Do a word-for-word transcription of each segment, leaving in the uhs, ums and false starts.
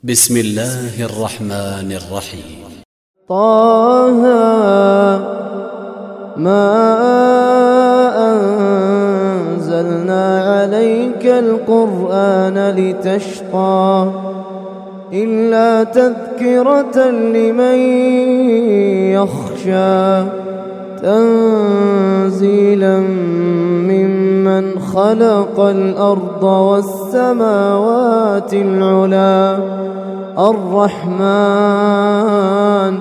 بسم الله الرحمن الرحيم. طه ما أنزلنا عليك القرآن لتشقى إلا تذكرة لمن يخشى تنزيلا ممن خلق الأرض والسماوات العلى الرحمن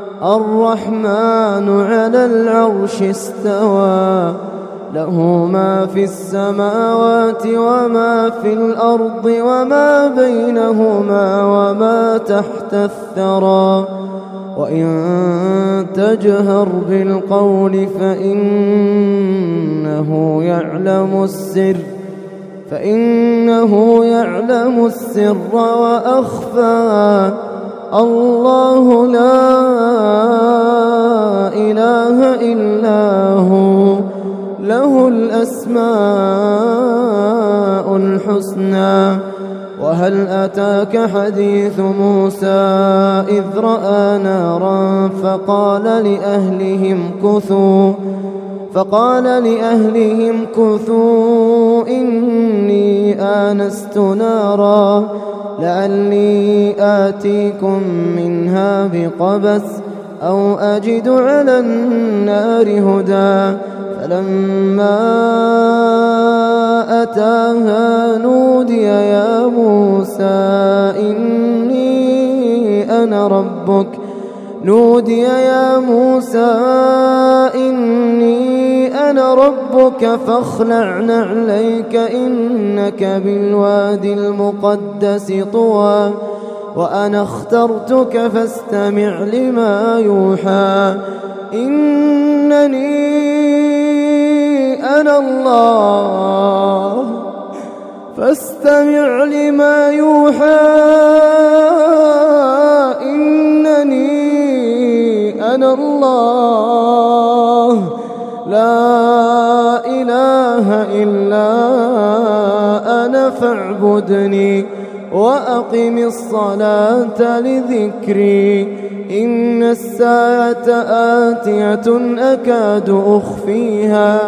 الرحمن على العرش استوى له ما في السماوات وما في الأرض وما بينهما وما تحت الثرى وإن تجهر بالقول فإنه يعلم السر فإنه يعلم السر وأخفى الله لا إله إلا هو له الأسماء الحسنى. وهل أتاك حديث موسى إذ رأى نارا فقال لأهلهم كثوا فقال لأهلهم كثوا إني آنست نارا لعلي آتيكم منها بقبس أو أجد على النار هدى فلما أتاها نودي يا موسى إني أنا ربك نودي يا موسى إني أنا ربك فاخلع نعليك إنك بالوادي المقدس طوى وأنا اخترتك فاستمع لما يوحى إنني أنا الله فاستمع لما يوحى إنني أنا الله لا إله إلا أنا فاعبدني وأقم الصلاة لذكري إن الساعة آتية أكاد أخفيها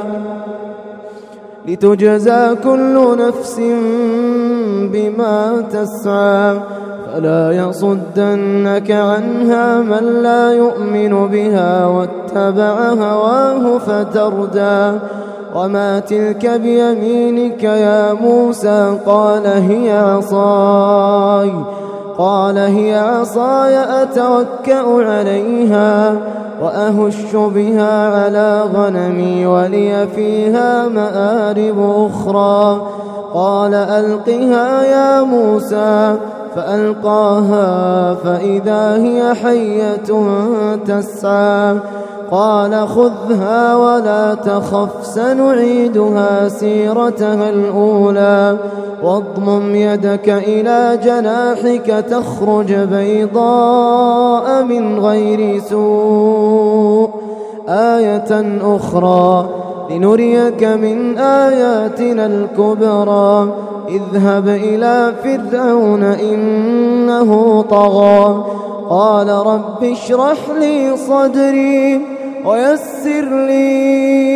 لتجزى كل نفس بما تسعى فلا يصدنك عنها من لا يؤمن بها واتبع هواه فتردى وما تلك بيمينك يا موسى قال هي عصاي قال هي عصاي أتوكأ عليها وأهش بها على غنمي ولي فيها مآرب أخرى قال ألقها يا موسى فألقاها فإذا هي حية تسعى قال خذها ولا تخف سنعيدها سيرتها الأولى واضمم يدك إلى جناحك تخرج بيضاء من غير سوء آية أخرى لنريك من آياتنا الكبرى اذهب إلى فرعون إنه طغى قال رب اشرح لي صدري ويسر لي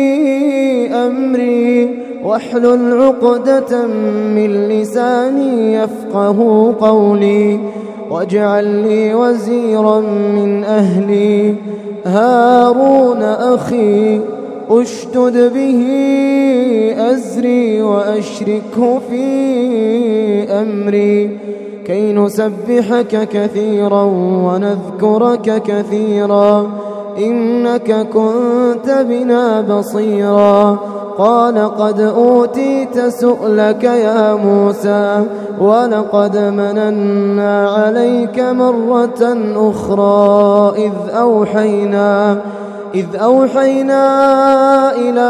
أمري واحلل عقدة من لساني يفقه قولي واجعل لي وزيرا من أهلي هارون أخي أشدد به أزري وأشركه في أمري كي نسبحك كثيرا ونذكرك كثيرا إنك كنت بنا بصيرا قال قد أوتيت سؤلك يا موسى ولقد مننا عليك مرة أخرى إذ أوحينا إذ أوحينا إلى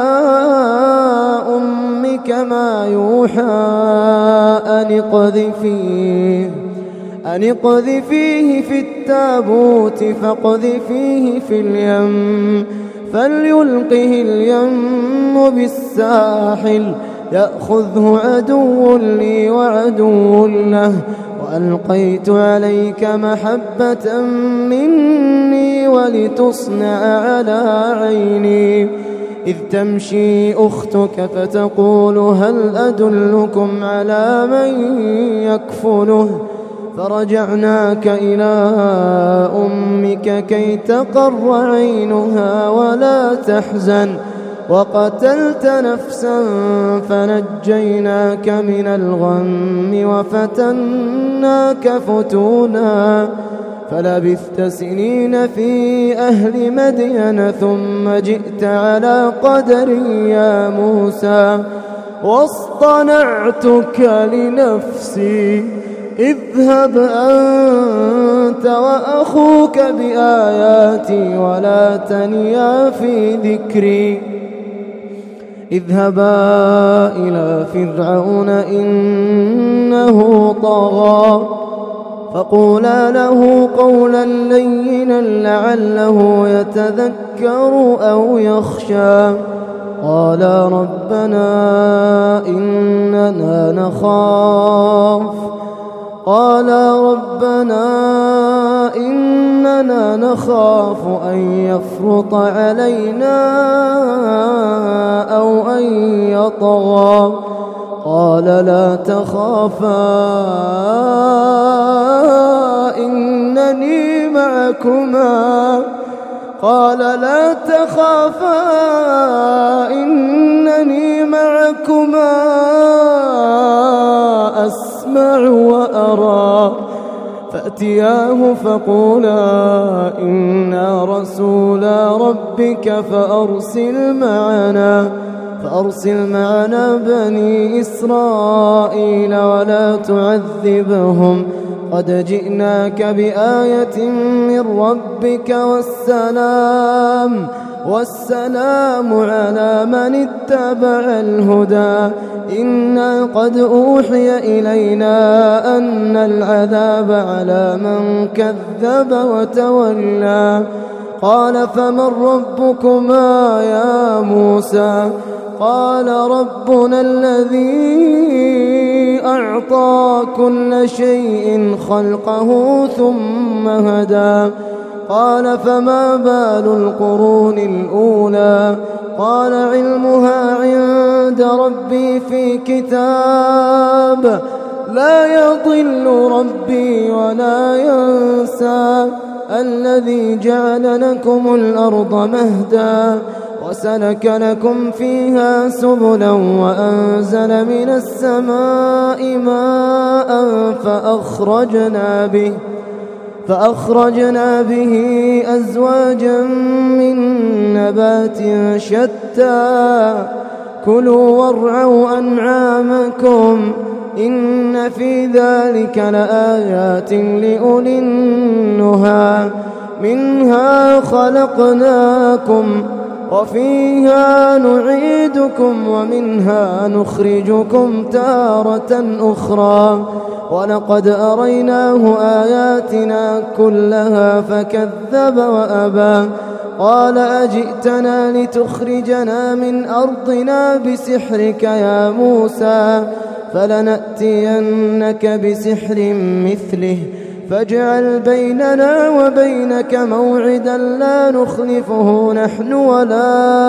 أمك ما يوحى أن اقذفيه أن اقذفيه في التابوت فاقذفيه في اليم فليلقه اليم بالساحل يأخذه عدو لي وعدو له وألقيت عليك محبة مني ولتصنع على عيني إذ تمشي أختك فتقول هل أدلكم على من يكفله فرجعناك إلى أمك كي تقر عينها ولا تحزن وقتلت نفسا فنجيناك من الغم وفتناك فتونا فلبثت سنين في أهل مدين ثم جئت على قدري يا موسى واصطنعتك لنفسي اذهب أنت وأخوك بآياتي ولا تنيا في ذكري اذهبا إلى فرعون إنه طغى فقولا له قولا لينا لعله يتذكر أو يخشى قالا ربنا إننا نخاف قالا ربنا إننا نخاف أن يفرط علينا أو أن يطغى قال لا تخافا إنني معكما قال لا تخافا إنني معكما أسمع وأرى فأتياه فقولا إنا رسولا ربك فأرسل معنا فأرسل معنا بني إسرائيل ولا تعذبهم قد جئناك بآية من ربك والسلام والسلام على من اتبع الهدى إنا قد أوحي إلينا أن العذاب على من كذب وتولى قال فمن ربكما يا موسى قال ربنا الذي أعطى كل شيء خلقه ثم هدى قال فما بال القرون الأولى قال علمها عند ربي في كتاب لا يضل ربي ولا ينسى الذي جعل لكم الأرض مهدا وسلك لكم فيها سبلا وأنزل من السماء ماء فأخرجنا به فأخرجنا به أزواجا من نبات شتى كلوا وارعوا أنعامكم إن في ذلك لآيات لأولي النهى منها خلقناكم وفيها نعيدكم ومنها نخرجكم تارة أخرى ولقد أريناه آياتنا كلها فكذب وأبى قال أجئتنا لتخرجنا من أرضنا بسحرك يا موسى فلنأتينك بسحر مثله فاجعل بيننا وبينك موعدا لا نخلفه نحن ولا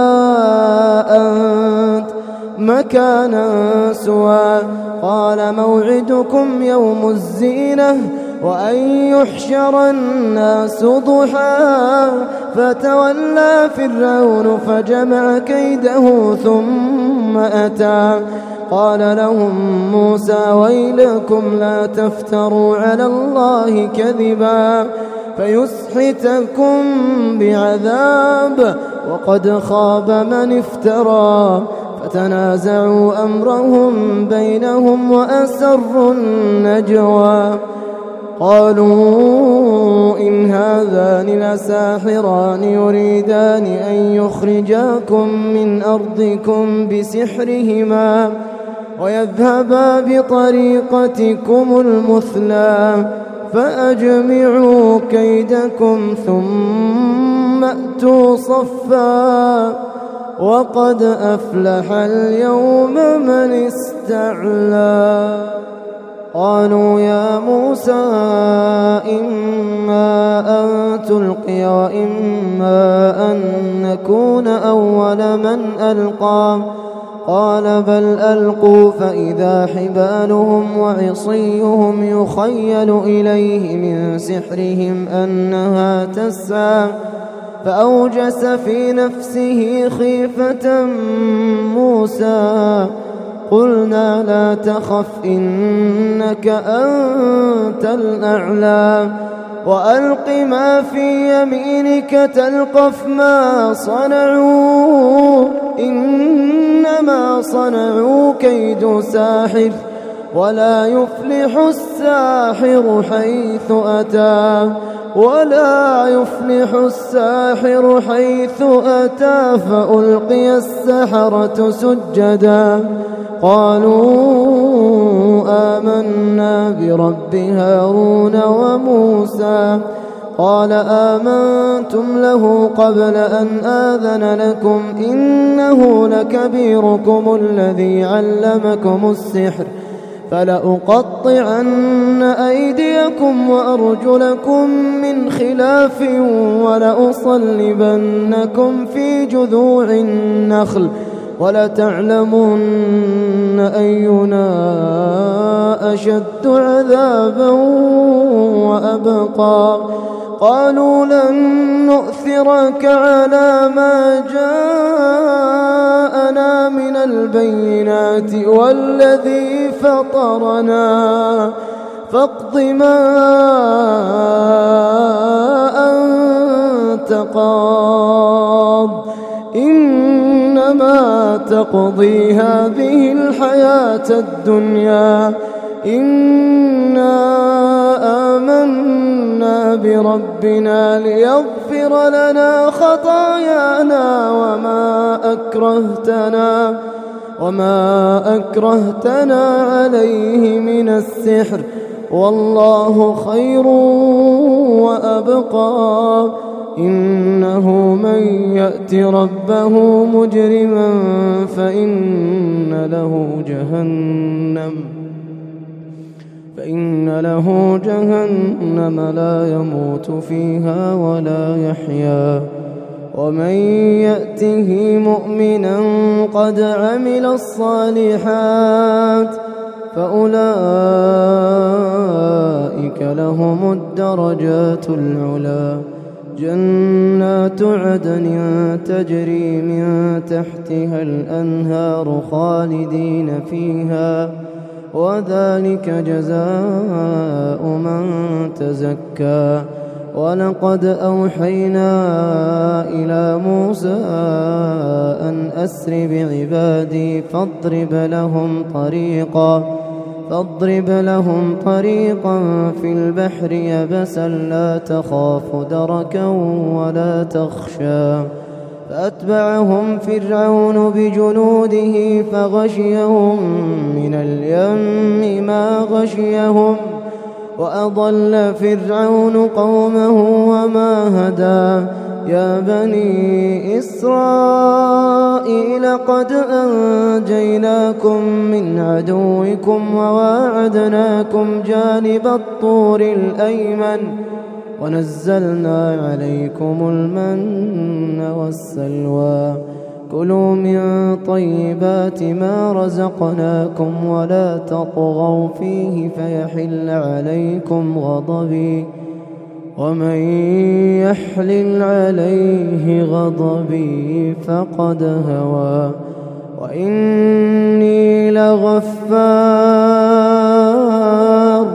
أنت مكانا سوى قال موعدكم يوم الزينة وأن يحشر الناس ضحى فتولى فرعون فجمع كيده ثم أتى قال لهم موسى ويلكم لا تفتروا على الله كذبا فيسحتكم بعذاب وقد خاب من افترى فتنازعوا أمرهم بينهم وأسروا النجوى قالوا إن هذان لساحران يريدان أن يخرجاكم من أرضكم بسحرهما ويذهبا بطريقتكم المثلى فأجمعوا كيدكم ثم أتوا صفا وقد أفلح اليوم من استعلى قالوا يا موسى إما أن تلقي وإما أن نكون أول من ألقى قال بل ألقوا فإذا حبالهم وعصيهم يخيل إليه من سحرهم أنها تسعى فأوجس في نفسه خيفة موسى قلنا لا تخف إنك أنت الأعلى وألق ما في يمينك تلقف ما صنعوا إنما صنعوا كيد ساحر ولا يفلح الساحر حيث أتى ولا يفلح الساحر حيث أتى فألقي السحرة سجدا قالوا آمنا برب هارون وموسى قال آمنتم له قبل أن آذن لكم إنه لكبيركم الذي علمكم السحر فلأقطعن أيديكم وأرجلكم من خلاف ولأصلبنكم في جذوع النخل ولتعلمن أينا أشد عذابا وأبقى قالوا لن نؤثرك على ما جاءنا من البينات والذي فطرنا فاقض ما أنت قاض إنما تقضي هذه الحياة الدنيا إنا آمنا بربنا ليغفر لنا خطايانا وما أكرهتنا وما أكرهتنا عليه من السحر والله خير وأبقى إنه من يأت ربه مجرما فإن له جهنم فإن له جهنم لا يموت فيها ولا يحيا ومن يأته مؤمنا قد عمل الصالحات فأولئك لهم الدرجات العلى جنات عدن تجري من تحتها الأنهار خالدين فيها وذلك جزاء من تزكى ولقد أوحينا إلى موسى أن أسر بعبادي فاضرب لهم طريقا فاضرب لهم طريقا في البحر يبسا لا تخاف دركا ولا تخشى فأتبعهم فرعون بجنوده فغشيهم من اليم ما غشيهم وأضل فرعون قومه وما هدى يا بني إسرائيل قد أنجيناكم من عدوكم وواعدناكم جانب الطور الأيمن ونزلنا عليكم المن والسلوى كلوا من طيبات ما رزقناكم ولا تطغوا فيه فيحل عليكم غضبي ومن يحلل عليه غضبي فقد هوى وإني لغفار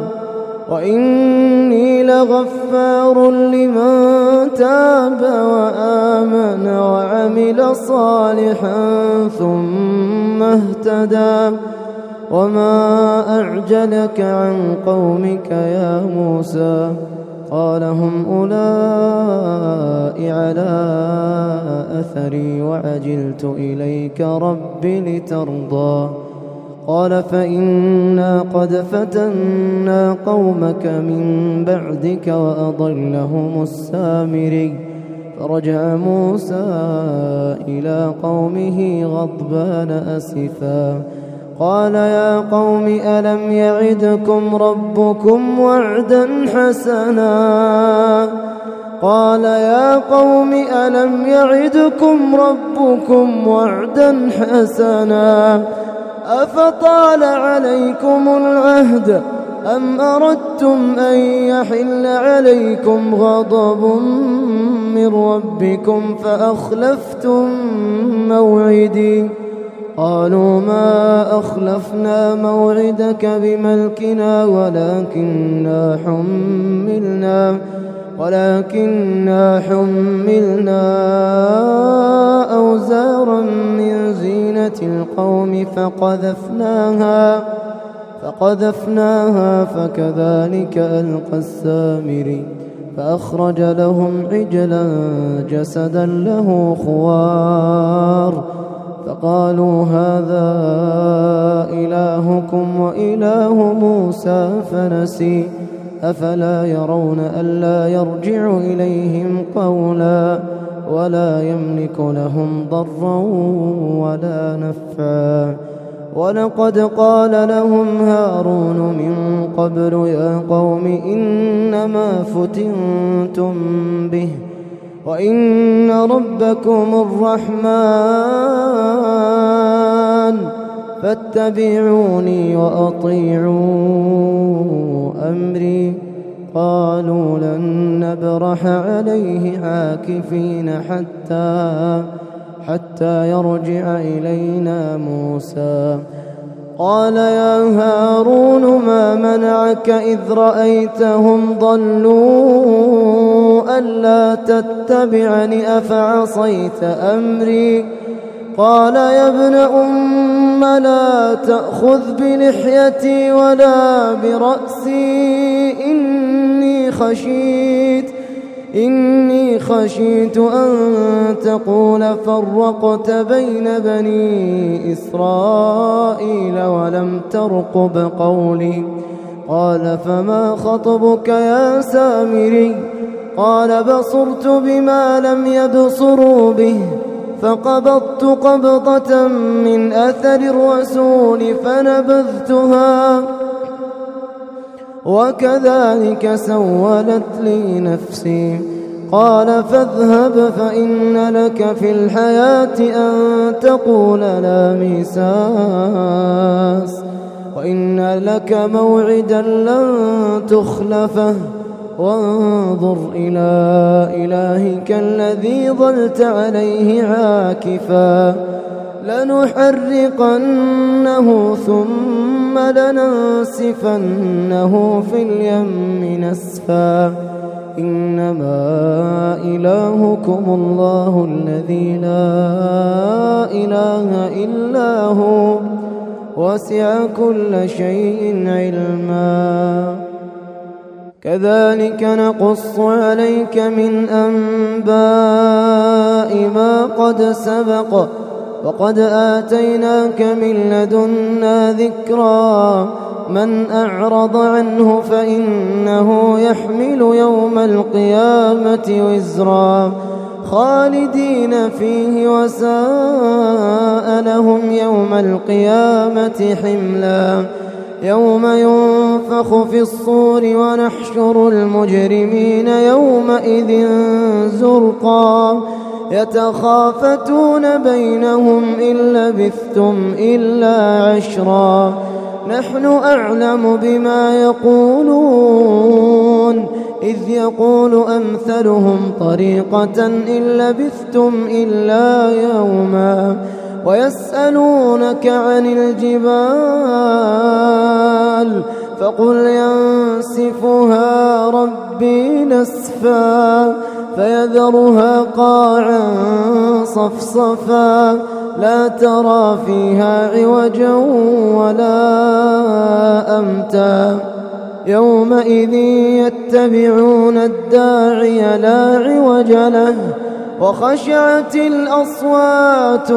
وإني لغفار لمن تاب وآمن وعمل صالحا ثم اهتدى وما أعجلك عن قومك يا موسى قال هم أولئك على أثري وعجلت إليك رب لترضى قال فإنا قد فتنا قومك من بعدك وأضلهم السامري فرجع موسى إلى قومه غضبان أسفا قال يا قوم ألم يعدكم ربكم وعدا حسنا قال يا قوم ألم يعدكم ربكم وعدا حسنا أفطال عليكم العهد أم أردتم أن يحل عليكم غضب من ربكم فأخلفتم موعدي قالوا ما أخلفنا موعدك بملكنا ولكننا حملنا ولكننا حملنا أوزارا من زينة القوم فقذفناها فقذفناها فكذلك ألقى السامري فأخرج لهم عجلا جسدا له خوار فقالوا هذا إلهكم وإله موسى فنسي أفلا يرون ألا يرجع إليهم قولا ولا يملك لهم ضرا ولا نفعا ولقد قال لهم هارون من قبل يا قوم إنما فتنتم به وإن ربكم الرحمن فاتبعوني وأطيعوا أمري قالوا لن نبرح عليه عاكفين حتى حتى يرجع إلينا موسى قال يا هارون ما منعك إذ رأيتهم ضلوا ألا تتبعني أفعصيت أمري قال يا ابن أم لا تأخذ بلحيتي ولا برأسي إني خشيت إني خشيت أن تقول فرقت بين بني إسرائيل ولم ترقب قولي قال فما خطبك يا سامري قال بصرت بما لم يبصروا به فقبضت قبضة من أثر الرسول فنبذتها وكذلك سولت لي نفسي قال فاذهب فإن لك في الحياة أن تقول لا مساس وإن لك موعدا لن تخلفه وانظر إلى إلهك الذي ظلت عليه عاكفا لنحرقنه ثم لننسفنه في اليم نسفا إنما إلهكم الله الذي لا إله إلا هو وسع كل شيء علما كذلك نقص عليك من أنباء ما قد سبق وقد آتيناك من لدنا ذكرا من أعرض عنه فإنه يحمل يوم القيامة وزرا خالدين فيه وساء لهم يوم القيامة حملا يوم ينفخ في الصور ونحشر المجرمين يومئذ زرقا يتخافتون بينهم إن لبثتم إلا عشرا نحن أعلم بما يقولون إذ يقول أمثلهم طريقة إن لبثتم إلا يوما ويسألونك عن الجبال فقل ينسفها ربي نسفا فيذرها قاعا صفصفا لا ترى فيها عوجا ولا أمتا يومئذ يتبعون الداعي لا عوج له وخشعت الأصوات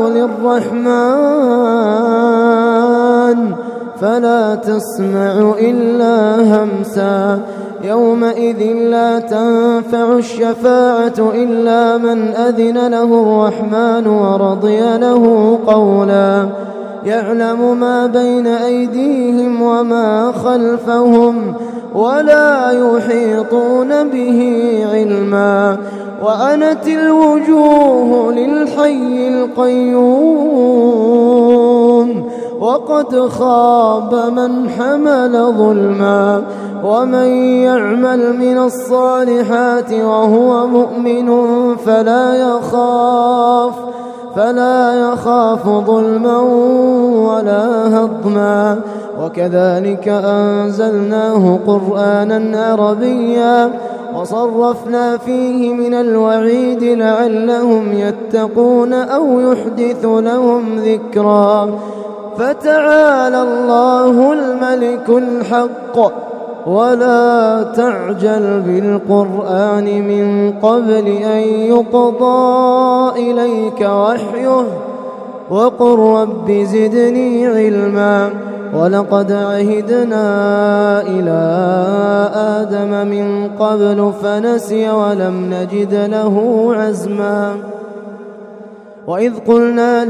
للرحمن فلا تسمع إلا همسا يومئذ لا تنفع الشفاعة إلا من أذن له الرحمن ورضي له قولا يعلم ما بين أيديهم وما خلفهم ولا يحيطون به علما وعنت الوجوه للحي القيوم وقد خاب من حمل ظلما ومن يعمل من الصالحات وهو مؤمن فلا يخاف فلا يخاف ظلما ولا هضما وكذلك أنزلناه قرآنا عربيا وصرفنا فيه من الوعيد لعلهم يتقون أو يحدث لهم ذكرا فتعالى الله الملك الحق ولا تعجل بالقرآن من قبل أن يقضى إليك وحيه وقل رب زدني علما ولقد عهدنا إلى آدم من قبل فنسي ولم نجد له عزما وإذ قلنا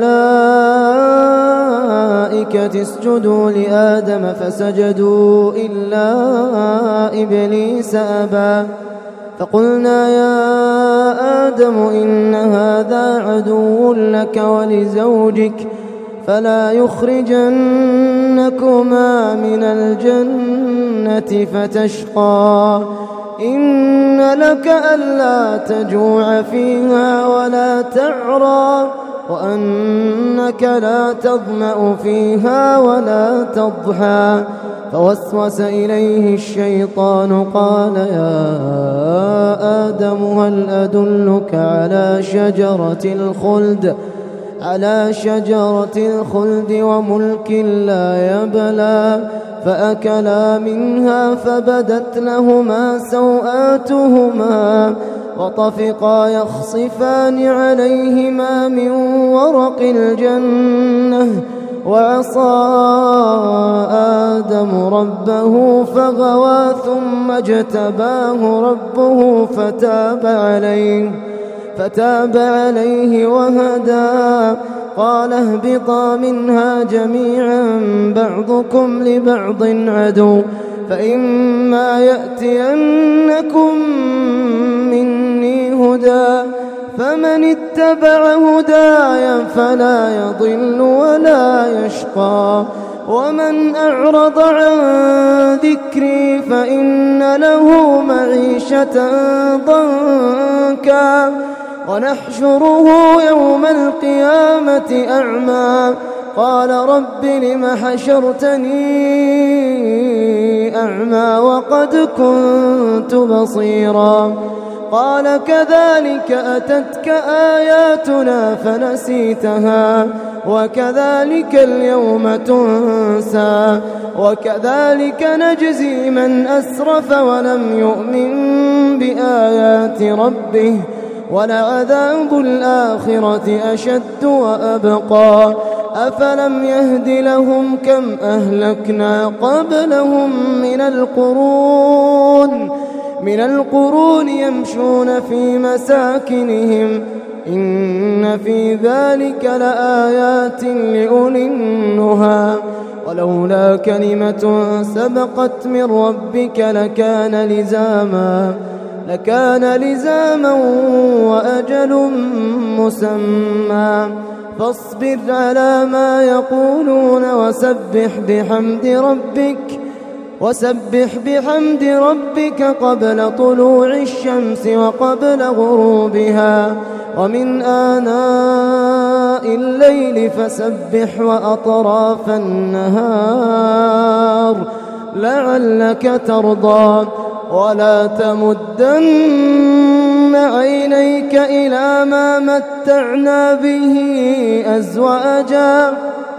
للملائكة اسجدوا لآدم فسجدوا إلا إبليس أبى فقلنا يا آدم إن هذا عدو لك ولزوجك فلا يخرجنكما من الجنة فتشقى إن لك ألا تجوع فيها ولا تعرى وأنك لا تظمأ فيها ولا تضحى فوسوس إليه الشيطان قال يا آدم هل أدلك على شجرة الخلد على شجرة الخلد وملك لا يبلى فأكلا منها فبدت لهما سوآتهما وطفقا يخصفان عليهما من ورق الجنة وعصى آدم ربه فغوى ثم اجتباه ربه فتاب عليه فتاب عليه وهدى قال اهبطا منها جميعا بعضكم لبعض عدو فإما يأتينكم مني هدى فمن اتبع هداي فلا يضل ولا يشقى ومن أعرض عن ذكري فإن له معيشة ضنكا ونحشره يوم القيامة أعمى قال رب لم حشرتني أعمى وقد كنت بصيرا قال كذلك أتتك آياتنا فنسيتها وكذلك اليوم تنسى وكذلك نجزي من أسرف ولم يؤمن بآيات ربه ولعذاب الآخرة أشد وأبقى أفلم يهد لهم كم أهلكنا قبلهم من القرون من القرون يمشون في مساكنهم إن في ذلك لآيات لأولي النهى ولولا كلمة سبقت من ربك لكان لزاما لكان لزاما وأجل مسمى فاصبر على ما يقولون وسبح بحمد ربك وسبح بحمد ربك قبل طلوع الشمس وقبل غروبها ومن آناء الليل فسبح وأطراف النهار لعلك ترضى ولا تمدن عينيك إلى ما متعنا به أزواجا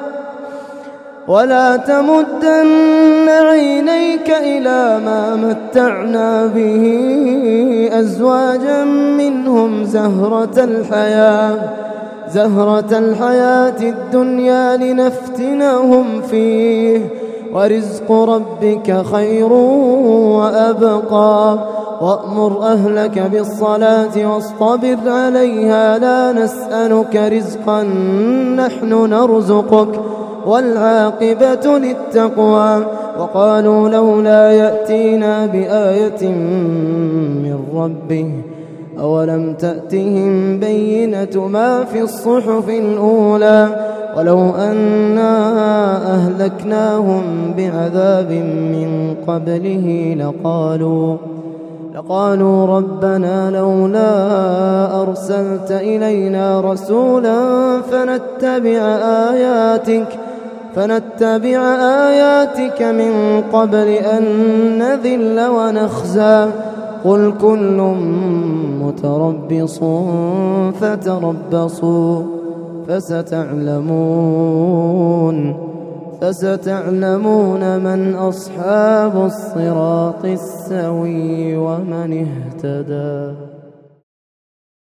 ولا تمدن عينيك إلى ما متعنا به أزواجا منهم زهرة الحياة زهرة الحياة الدنيا لنفتنهم فيه ورزق ربك خير وأبقى وأمر أهلك بالصلاة واصطبر عليها لا نسألك رزقا نحن نرزقك والعاقبة للتقوى. وقالوا لولا يأتينا بآية من ربه أولم تأتهم بينة ما في الصحف الأولى ولو أنا أهلكناهم بعذاب من قبله لقالوا لقالوا ربنا لولا أرسلت إلينا رسولا فنتبع آياتك فنتبع آياتك من قبل أن نذل ونخزى قل كل متربص فتربصوا فستعلمون فستعلمون من أصحاب الصراط السوي ومن اهتدى.